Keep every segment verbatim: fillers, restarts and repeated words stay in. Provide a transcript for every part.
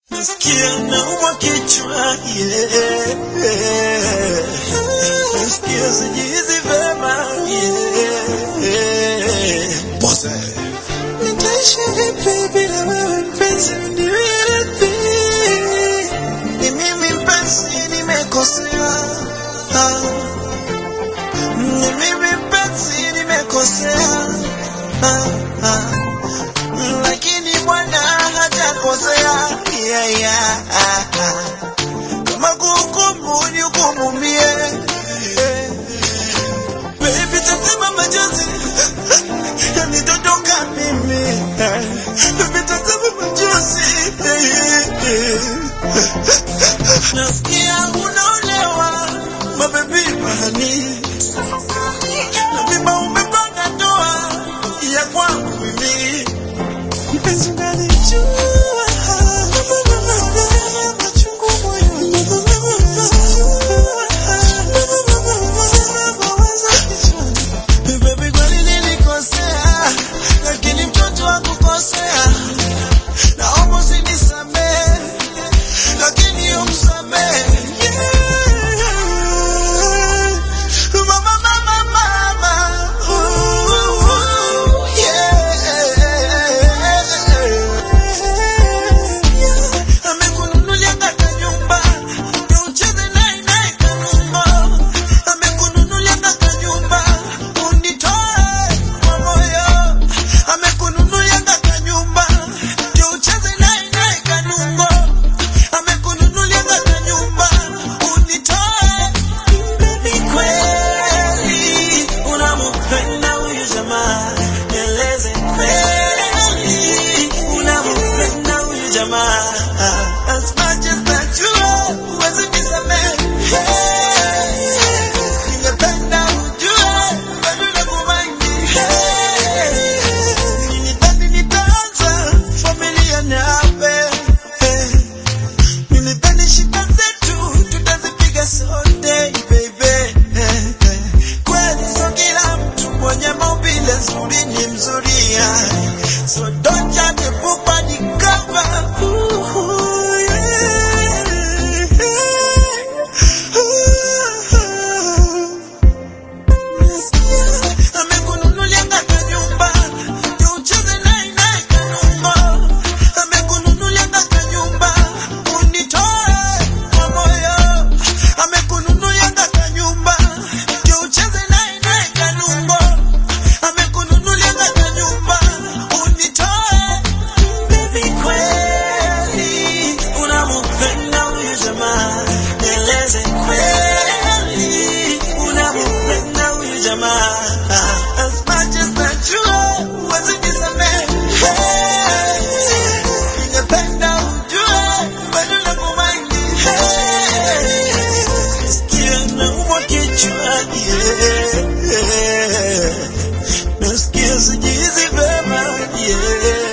Nasikia naumwa kichwa, yeah. Nasikia sijizi vema, yeah. Boze nitaishi vipi bila wewe mpenzi, uniridhi. Ni mimi mpenzi nimekosea, ah. Ni mimi mpenzi nimekosea, ah, ah. Lakini Bwana hajakosea, yeah, yeah, ah, ah. Kama kuhukumu ni hukumu mie, eh. Baby tazama machozi yanidondoka mimi, eh. Baby tazama machozi, eh, eh. Nasikia unaolewa, mabebi mahani, na mimba umepanga ndoa ya kwangu mimi. Mpenzi unanijua, machungu moyoni, baby kweli nilikosea, lakini mtoto hakukosea. Naomba usinisamehe, lakini umsamehe, yeah. Mama, mama, mama, ooh, yeah. Amekununulia kaka nyumba, ndio ucheze naye naye kanungo. Amekununulia kaka nyumba, unitoe kwa moyo. Amekununulia kaka nyumba, ndio ucheze naye naye kanungo. Amekununulia kaka nyumba, unitoe. Baby kweli unampenda huyu jamaa, nieleze kweli unampenda huyu jamaa. As much as najua huwezi nisamehe, ningependa ujue bado nakumaini. Nilidhani nitaanza familia nawe, nilidhani shida zetu tutazipiga sote, baby. Kweli sio kila mtu mwenye maumbile nzuri ni mzuri, yeah. So don't judge a book by the cover. Ooh, yeah. Amekununulia kaka nyumba, ndio ucheze naye naye kanungo. Amekununulia kaka nyumba, unitoe kwa moyo. Amekununulia kaka nyumba, ndio ucheze naye naye kanungo. Amekununulia kaka nyumba, unitoe. Baby kweli unampenda huyu jamaa, nieleze kweli unampenda huyu jamaa. As much as najua huwezi nisamehe, ningependa ujue bado nakumaini. Nasikia naumwa kichwa, yeah. Nasikia sijizi vema, yeah.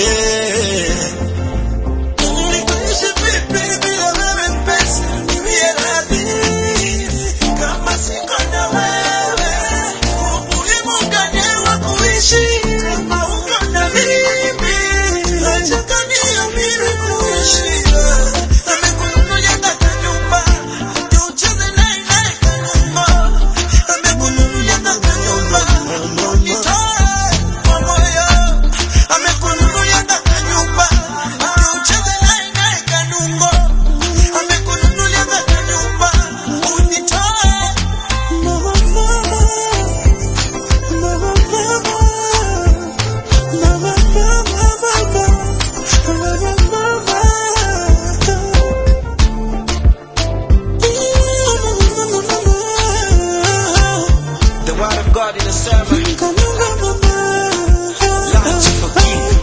Nikuishi vipi bila wewe mpenzi, uniridhi. Kama siko na wewe, umuhimu gani wa kuishi? Kama uko na mimi, nataka niamini kuishi. Amekununulia kaka nyumba, ndio ucheze naye naye kanungo. Amekununulia kaka nyumba, unitoe kwa moyo. Amekununulia kaka nyumba, ndio ucheze naye naye kanungo. Amekununulia kaka nyumba, unitoe. Mama, mama, mama, mama, mama, mama, mama, The word of God in the sermon, light to forgive.